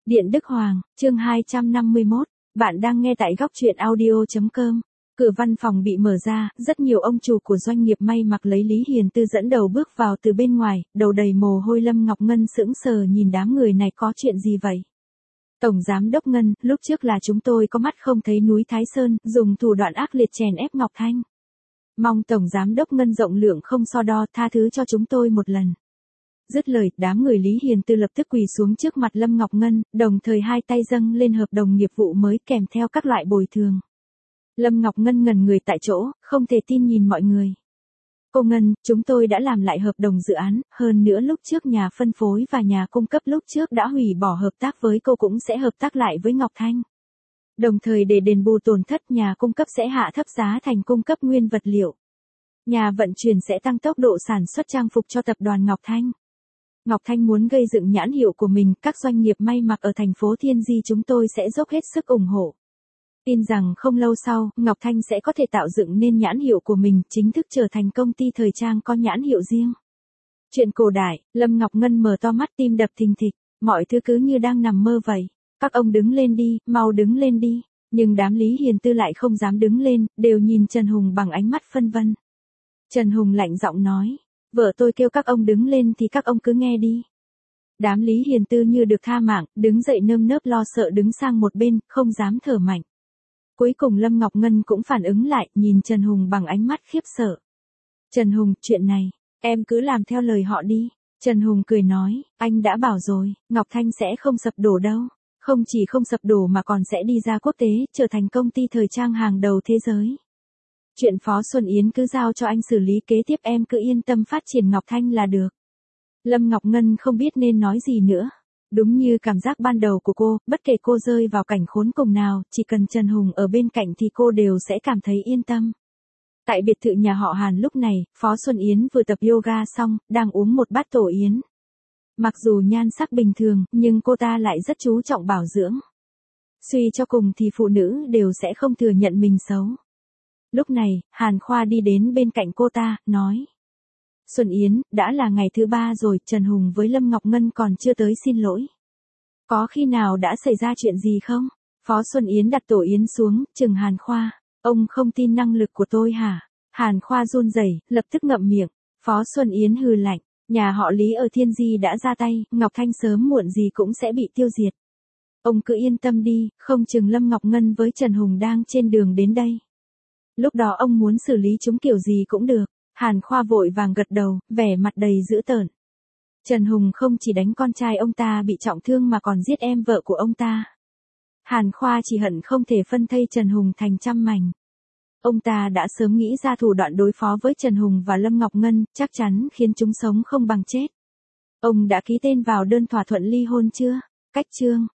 Điện Đức Hoàng, chương 251, bạn đang nghe tại góc truyện audio.com. Cửa văn phòng bị mở ra, rất nhiều ông chủ của doanh nghiệp may mặc lấy Lý Hiền Tư dẫn đầu bước vào từ bên ngoài, đầu đầy mồ hôi. Lâm Ngọc Ngân sững sờ nhìn đám người này, có chuyện gì vậy? Tổng Giám đốc Ngân, lúc trước là chúng tôi có mắt không thấy núi Thái Sơn, dùng thủ đoạn ác liệt chèn ép Ngọc Thanh. Mong Tổng Giám đốc Ngân rộng lượng không so đo, tha thứ cho chúng tôi một lần. Dứt lời, đám người Lý Hiền Tư lập tức quỳ xuống trước mặt Lâm Ngọc Ngân, đồng thời hai tay dâng lên hợp đồng nghiệp vụ mới kèm theo các loại bồi thường. Lâm Ngọc Ngân ngẩn người tại chỗ, không thể tin nhìn mọi người. Cô Ngân, chúng tôi đã làm lại hợp đồng dự án, hơn nữa lúc trước nhà phân phối và nhà cung cấp lúc trước đã hủy bỏ hợp tác với cô cũng sẽ hợp tác lại với Ngọc Thanh. Đồng thời để đền bù tổn thất, nhà cung cấp sẽ hạ thấp giá thành cung cấp nguyên vật liệu. Nhà vận chuyển sẽ tăng tốc độ sản xuất trang phục cho tập đoàn Ngọc Thanh. Ngọc Thanh muốn gây dựng nhãn hiệu của mình, các doanh nghiệp may mặc ở thành phố Thiên Di chúng tôi sẽ dốc hết sức ủng hộ. Tin rằng không lâu sau, Ngọc Thanh sẽ có thể tạo dựng nên nhãn hiệu của mình, chính thức trở thành công ty thời trang có nhãn hiệu riêng. Chuyện cổ đại, Lâm Ngọc Ngân mở to mắt, tim đập thình thịch, mọi thứ cứ như đang nằm mơ vậy. Các ông đứng lên đi, mau đứng lên đi. Nhưng đám Lý Hiền Tư lại không dám đứng lên, đều nhìn Trần Hùng bằng ánh mắt phân vân. Trần Hùng lạnh giọng nói, vợ tôi kêu các ông đứng lên thì các ông cứ nghe đi. Đám Lý Hiền Tư như được tha mạng, đứng dậy nơm nớp lo sợ đứng sang một bên, không dám thở mạnh. Cuối cùng Lâm Ngọc Ngân cũng phản ứng lại, nhìn Trần Hùng bằng ánh mắt khiếp sợ. Trần Hùng, chuyện này, em cứ làm theo lời họ đi. Trần Hùng cười nói, anh đã bảo rồi, Ngọc Thanh sẽ không sập đổ đâu. Không chỉ không sập đổ mà còn sẽ đi ra quốc tế, trở thành công ty thời trang hàng đầu thế giới. Chuyện Phó Xuân Yến cứ giao cho anh xử lý, kế tiếp em cứ yên tâm phát triển Ngọc Thanh là được. Lâm Ngọc Ngân không biết nên nói gì nữa. Đúng như cảm giác ban đầu của cô, bất kể cô rơi vào cảnh khốn cùng nào, chỉ cần Trần Hùng ở bên cạnh thì cô đều sẽ cảm thấy yên tâm. Tại biệt thự nhà họ Hàn lúc này, Phó Xuân Yến vừa tập yoga xong, đang uống một bát tổ yến. Mặc dù nhan sắc bình thường, nhưng cô ta lại rất chú trọng bảo dưỡng. Suy cho cùng thì phụ nữ đều sẽ không thừa nhận mình xấu. Lúc này, Hàn Khoa đi đến bên cạnh cô ta, nói. Xuân Yến, đã là ngày thứ 3 rồi, Trần Hùng với Lâm Ngọc Ngân còn chưa tới xin lỗi. Có khi nào đã xảy ra chuyện gì không? Phó Xuân Yến đặt tổ yến xuống, chừng Hàn Khoa. Ông không tin năng lực của tôi hả? Hàn Khoa run rẩy, lập tức ngậm miệng. Phó Xuân Yến hừ lạnh. Nhà họ Lý ở Thiên Di đã ra tay, Ngọc Thanh sớm muộn gì cũng sẽ bị tiêu diệt. Ông cứ yên tâm đi, không chừng Lâm Ngọc Ngân với Trần Hùng đang trên đường đến đây. Lúc đó ông muốn xử lý chúng kiểu gì cũng được. Hàn Khoa vội vàng gật đầu, vẻ mặt đầy dữ tợn. Trần Hùng không chỉ đánh con trai ông ta bị trọng thương mà còn giết em vợ của ông ta. Hàn Khoa chỉ hận không thể phân thây Trần Hùng thành trăm mảnh. Ông ta đã sớm nghĩ ra thủ đoạn đối phó với Trần Hùng và Lâm Ngọc Ngân, chắc chắn khiến chúng sống không bằng chết. Ông đã ký tên vào đơn thỏa thuận ly hôn chưa? Cách chương